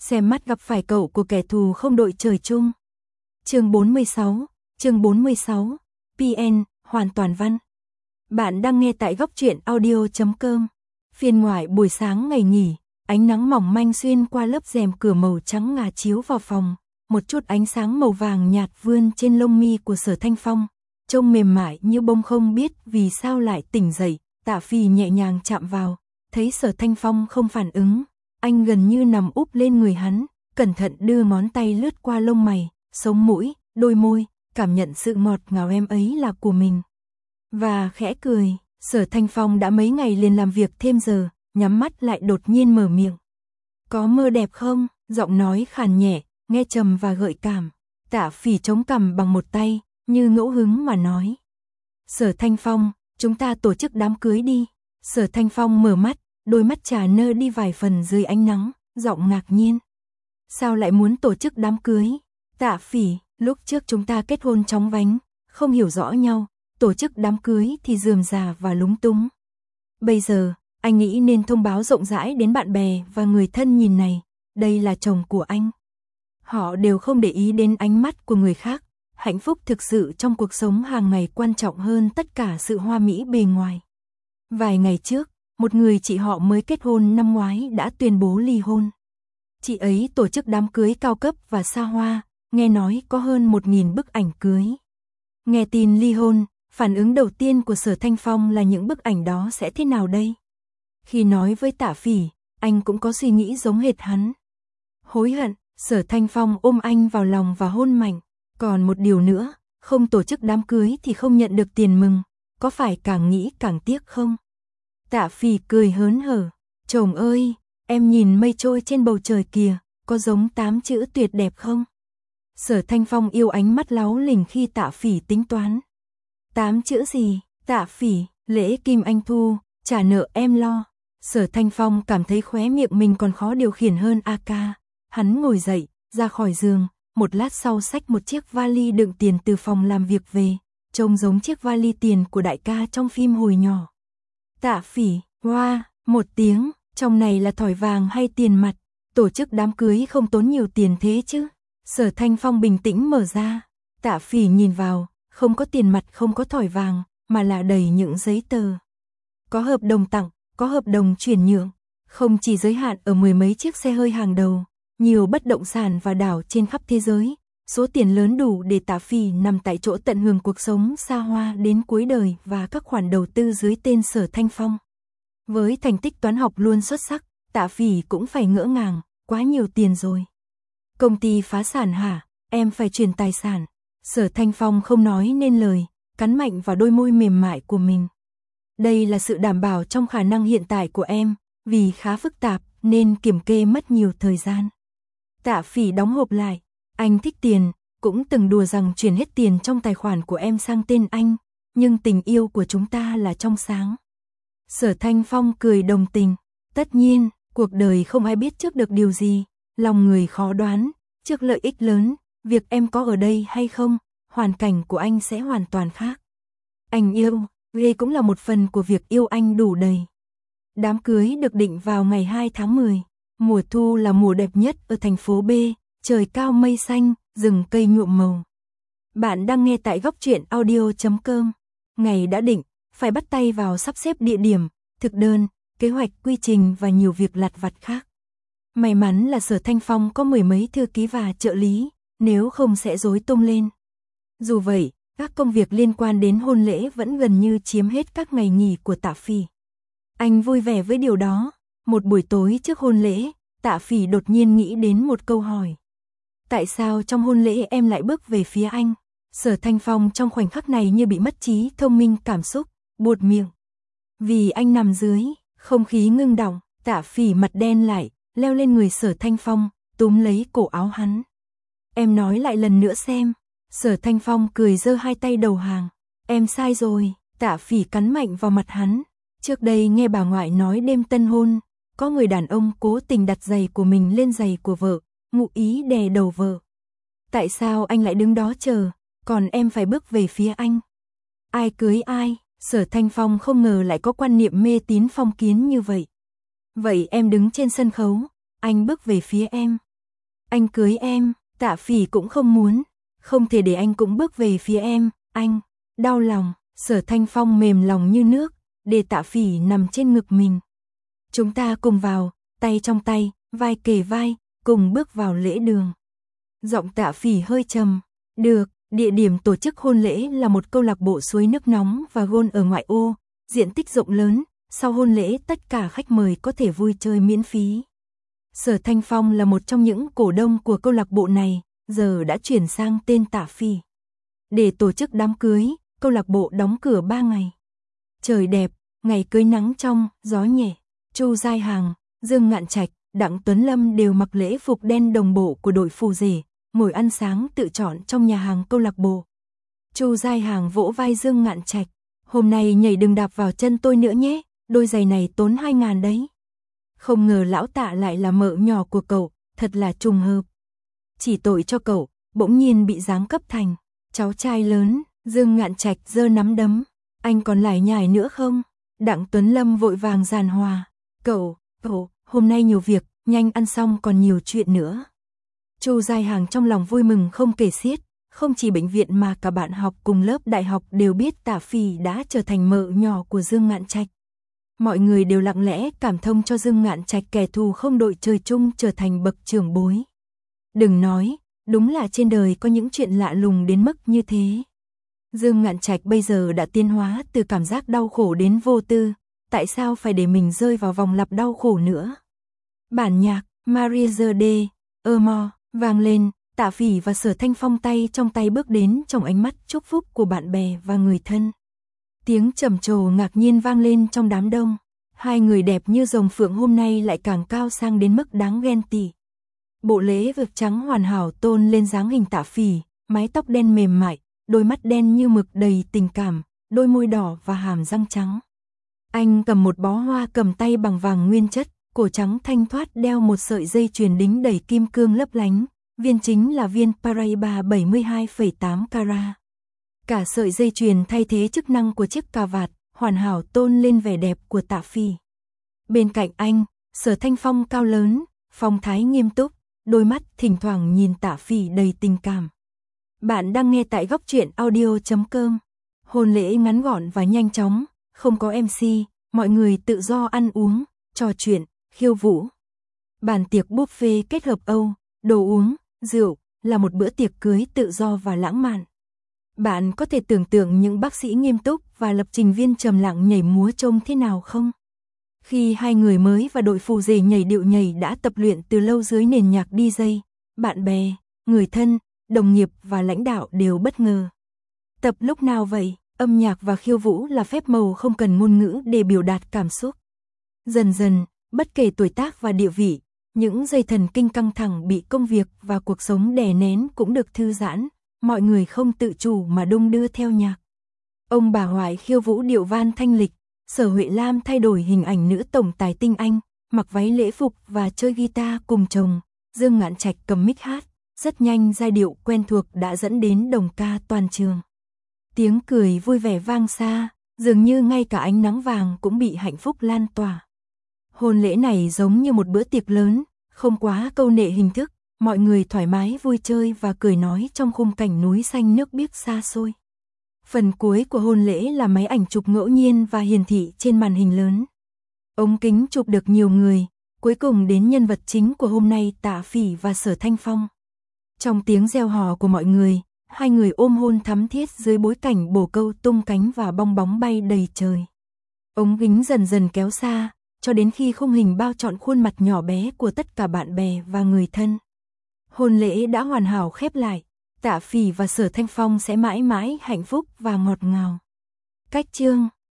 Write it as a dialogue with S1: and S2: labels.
S1: xem mắt gặp phải cậu của kẻ thù không đội trời chung. Chương 46, PN, hoàn toàn văn. Bạn đang nghe tại góc truyện audio.com. Phiên ngoại buổi sáng ngày nghỉ, ánh nắng mỏng manh xuyên qua lớp rèm cửa màu trắng ngà chiếu vào phòng, một chút ánh sáng màu vàng nhạt vươn trên lông mi của Sở Thanh Phong, trông mềm mại như bông. Không biết vì sao lại tỉnh dậy, Tạ Phỉ nhẹ nhàng chạm vào, thấy Sở Thanh Phong không phản ứng, anh gần như nằm úp lên người hắn, cẩn thận đưa ngón tay lướt qua lông mày, sống mũi, đôi môi, cảm nhận sự ngọt ngào em ấy là của mình. Và khẽ cười, Sở Thanh Phong đã mấy ngày liền làm việc thêm giờ, nhắm mắt lại đột nhiên mở miệng. Có mơ đẹp không? Giọng nói khàn nhẹ, nghe trầm và gợi cảm. Tạ Phỉ chống cằm bằng một tay, như ngẫu hứng mà nói. Sở Thanh Phong, chúng ta tổ chức đám cưới đi. Sở Thanh Phong mở mắt, đôi mắt trà nơ đi vài phần dưới ánh nắng, giọng ngạc nhiên. Sao lại muốn tổ chức đám cưới? Tạ Phỉ, lúc trước chúng ta kết hôn chóng vánh, không hiểu rõ nhau, tổ chức đám cưới thì rườm rà và lúng túng. Bây giờ, anh nghĩ nên thông báo rộng rãi đến bạn bè và người thân nhìn này, đây là chồng của anh. Họ đều không để ý đến ánh mắt của người khác, hạnh phúc thực sự trong cuộc sống hàng ngày quan trọng hơn tất cả sự hoa mỹ bề ngoài. Vài ngày trước, một người chị họ mới kết hôn năm ngoái đã tuyên bố ly hôn. Chị ấy tổ chức đám cưới cao cấp và xa hoa, nghe nói có hơn 1000 bức ảnh cưới. Nghe tin ly hôn, phản ứng đầu tiên của Sở Thanh Phong là những bức ảnh đó sẽ thế nào đây? Khi nói với Tạ Phỉ, anh cũng có suy nghĩ giống hệt hắn. Hối hận, Sở Thanh Phong ôm anh vào lòng và hôn mạnh. Còn một điều nữa, không tổ chức đám cưới thì không nhận được tiền mừng, có phải càng nghĩ càng tiếc không? Tạ Phỉ cười hớn hở, chồng ơi, em nhìn mây trôi trên bầu trời kìa, có giống 8 chữ tuyệt đẹp không? Sở Thanh Phong yêu ánh mắt láu lỉnh khi Tạ Phỉ tính toán. 8 chữ gì? Tạ Phỉ, lễ kim anh thu, trả nợ em lo. Sở Thanh Phong cảm thấy khóe miệng mình còn khó điều khiển hơn AK. Hắn ngồi dậy, ra khỏi giường, một lát sau xách một chiếc vali đựng tiền từ phòng làm việc về, trông giống chiếc vali tiền của đại ca trong phim hồi nhỏ. Tạ Phỉ, hoa, một tiếng, trong này là thỏi vàng hay tiền mặt? Tổ chức đám cưới không tốn nhiều tiền thế chứ? Sở Thanh Phong bình tĩnh mở ra. Tạ Phỉ nhìn vào, không có tiền mặt, không có thỏi vàng, mà là đầy những giấy tờ. Có hợp đồng tặng, có hợp đồng chuyển nhượng, không chỉ giới hạn ở 10 mấy chiếc xe hơi hàng đầu, nhiều bất động sản và đảo trên khắp thế giới, số tiền lớn đủ để Tạ Phỉ nằm tại chỗ tận hưởng cuộc sống xa hoa đến cuối đời và các khoản đầu tư dưới tên Sở Thanh Phong. Với thành tích toán học luôn xuất sắc, Tạ Phỉ cũng phải ngỡ ngàng, quá nhiều tiền rồi. Công ty phá sản hả? Em phải chuyển tài sản. Sở Thanh Phong không nói nên lời, cắn mạnh vào đôi môi mềm mại của mình. Đây là sự đảm bảo trong khả năng hiện tại của em, vì khá phức tạp nên kiểm kê mất nhiều thời gian. Tạ Phỉ đóng hộp lại, anh thích tiền, cũng từng đùa rằng chuyển hết tiền trong tài khoản của em sang tên anh, nhưng tình yêu của chúng ta là trong sáng. Sở Thanh Phong cười đồng tình, tất nhiên, cuộc đời không ai biết trước được điều gì, lòng người khó đoán, trước lợi ích lớn, việc em có ở đây hay không, hoàn cảnh của anh sẽ hoàn toàn khác. Anh yêu, đây cũng là một phần của việc yêu anh đủ đầy. Đám cưới được định vào ngày 2 tháng 10, mùa thu là mùa đẹp nhất ở thành phố B, trời cao mây xanh, rừng cây nhuộm màu. Bạn đang nghe tại góc truyện audio.com. Ngày đã định, phải bắt tay vào sắp xếp địa điểm, thực đơn, kế hoạch, quy trình và nhiều việc lặt vặt khác. May mắn là Sở Thanh Phong có 10 mấy thư ký và trợ lý, nếu không sẽ rối tung lên. Dù vậy, các công việc liên quan đến hôn lễ vẫn gần như chiếm hết các ngày nghỉ của Tạ Phỉ. Anh vui vẻ với điều đó. Một buổi tối trước hôn lễ, Tạ Phỉ đột nhiên nghĩ đến một câu hỏi. Tại sao trong hôn lễ em lại bước về phía anh? Sở Thanh Phong trong khoảnh khắc này như bị mất trí thông minh cảm xúc, buột miệng. Vì anh nằm dưới, không khí ngưng đọng, Tạ Phỉ mặt đen lại, leo lên người Sở Thanh Phong, túm lấy cổ áo hắn. Em nói lại lần nữa xem. Sở Thanh Phong cười giơ hai tay đầu hàng. Em sai rồi. Tạ Phỉ cắn mạnh vào mặt hắn. Trước đây nghe bà ngoại nói đêm tân hôn, có người đàn ông cố tình đặt giày của mình lên giày của vợ, ngụ ý đè đầu vợ. Tại sao anh lại đứng đó chờ, còn em phải bước về phía anh? Ai cưới ai? Sở Thanh Phong không ngờ lại có quan niệm mê tín phong kiến như vậy. Vậy em đứng trên sân khấu, anh bước về phía em, Anh cưới em, Tạ Phỉ cũng không muốn. Không thể để anh cũng bước về phía em, anh. Đau lòng, Sở Thanh Phong mềm lòng như nước, để Tạ Phỉ nằm trên ngực mình. Chúng ta cùng vào, tay trong tay, vai kề vai, cùng bước vào lễ đường. Giọng Tạ Phỉ hơi trầm. Được, địa điểm tổ chức hôn lễ là một câu lạc bộ suối nước nóng và gôn ở ngoại ô, diện tích rộng lớn, sau hôn lễ tất cả khách mời có thể vui chơi miễn phí. Sở Thanh Phong là một trong những cổ đông của câu lạc bộ này, giờ đã chuyển sang tên Tạ Phỉ. Để tổ chức đám cưới, câu lạc bộ đóng cửa 3 ngày. Trời đẹp, ngày cưới nắng trong, gió nhẹ. Chu Giai Hàng, Dương Ngạn Trạch, Đặng Tuấn Lâm đều mặc lễ phục đen đồng bộ của đội phù rể, ngồi ăn sáng tự chọn trong nhà hàng câu lạc bộ. Chu Giai Hàng vỗ vai Dương Ngạn Trạch, hôm nay nhảy đừng đạp vào chân tôi nữa nhé, đôi giày này tốn 2.000 đấy. Không ngờ lão Tạ lại là mợ nhỏ của cậu, thật là trùng hợp. Chỉ tội cho cậu, bỗng nhiên bị giáng cấp thành cháu trai lớn. Dương Ngạn Trạch giơ nắm đấm, anh còn lải nhải nữa không? Đặng Tuấn Lâm vội vàng giàn hòa, cậu, hôm nay nhiều việc, nhanh ăn xong còn nhiều chuyện nữa. Chu Giai Hàng trong lòng vui mừng không kể xiết, không chỉ bệnh viện mà cả bạn học cùng lớp đại học đều biết Tạ Phỉ đã trở thành mợ nhỏ của Dương Ngạn Trạch. Mọi người đều lặng lẽ cảm thông cho Dương Ngạn Trạch kẻ thù không đội trời chung trở thành bậc trưởng bối. Đừng nói, đúng là trên đời có những chuyện lạ lùng đến mức như thế. Dương Ngạn Trạch bây giờ đã tiến hóa từ cảm giác đau khổ đến vô tư, tại sao phải để mình rơi vào vòng lặp đau khổ nữa? Bản nhạc Maria de Amour vang lên, Tạ Phỉ và Sở Thanh Phong tay trong tay bước đến trong ánh mắt chúc phúc của bạn bè và người thân. Tiếng trầm trồ ngạc nhiên vang lên trong đám đông. Hai người đẹp như rồng phượng hôm nay lại càng cao sang đến mức đáng ghen tị. Bộ lễ vực trắng hoàn hảo tôn lên dáng hình Tạ Phỉ, mái tóc đen mềm mại, đôi mắt đen như mực đầy tình cảm, đôi môi đỏ và hàm răng trắng. Anh cầm một bó hoa cầm tay bằng vàng nguyên chất, cổ trắng thanh thoát đeo một sợi dây chuyền đính đầy kim cương lấp lánh, viên chính là viên Paraiba 72,8 carat. Cả sợi dây chuyền thay thế chức năng của chiếc cà vạt, hoàn hảo tôn lên vẻ đẹp của Tạ Phỉ. Bên cạnh anh, Sở Thanh Phong cao lớn, phong thái nghiêm túc, đôi mắt thỉnh thoảng nhìn Tạ Phỉ đầy tình cảm. Bạn đang nghe tại góc truyện audio.com. Hôn lễ ngắn gọn và nhanh chóng, không có MC, mọi người tự do ăn uống, trò chuyện, khiêu vũ. Bàn tiệc buffet kết hợp Âu, đồ uống, rượu, là một bữa tiệc cưới tự do và lãng mạn. Bạn có thể tưởng tượng những bác sĩ nghiêm túc và lập trình viên trầm lặng nhảy múa trông thế nào không? Khi hai người mới và đội phù rể nhảy điệu nhảy đã tập luyện từ lâu dưới nền nhạc DJ, bạn bè, người thân, đồng nghiệp và lãnh đạo đều bất ngờ. Tập lúc nào vậy? Âm nhạc và khiêu vũ là phép màu không cần ngôn ngữ để biểu đạt cảm xúc. Dần dần, bất kể tuổi tác và địa vị, những dây thần kinh căng thẳng bị công việc và cuộc sống đè nén cũng được thư giãn, mọi người không tự chủ mà đung đưa theo nhạc. Ông bà Hoài khiêu vũ điệu van thanh lịch, Sở Huệ Lam thay đổi hình ảnh nữ tổng tài tinh anh, mặc váy lễ phục và chơi guitar cùng chồng, Dương Ngạn Trạch cầm mic hát, rất nhanh giai điệu quen thuộc đã dẫn đến đồng ca toàn trường. Tiếng cười vui vẻ vang xa, dường như ngay cả ánh nắng vàng cũng bị hạnh phúc lan tỏa. Hôn lễ này giống như một bữa tiệc lớn, không quá câu nệ hình thức, mọi người thoải mái vui chơi và cười nói trong khung cảnh núi xanh nước biếc xa xôi. Phần cuối của hôn lễ là máy ảnh chụp ngẫu nhiên và hiển thị trên màn hình lớn. Ống kính chụp được nhiều người, cuối cùng đến nhân vật chính của hôm nay Tạ Phỉ và Sở Thanh Phong. Trong tiếng reo hò của mọi người, hai người ôm hôn thắm thiết dưới bối cảnh bồ câu tung cánh và bong bóng bay đầy trời. Ống kính dần dần kéo xa, cho đến khi khung hình bao trọn khuôn mặt nhỏ bé của tất cả bạn bè và người thân. Hôn lễ đã hoàn hảo khép lại, Tạ Phỉ và Sở Thanh Phong sẽ mãi mãi hạnh phúc và ngọt ngào. Cách chương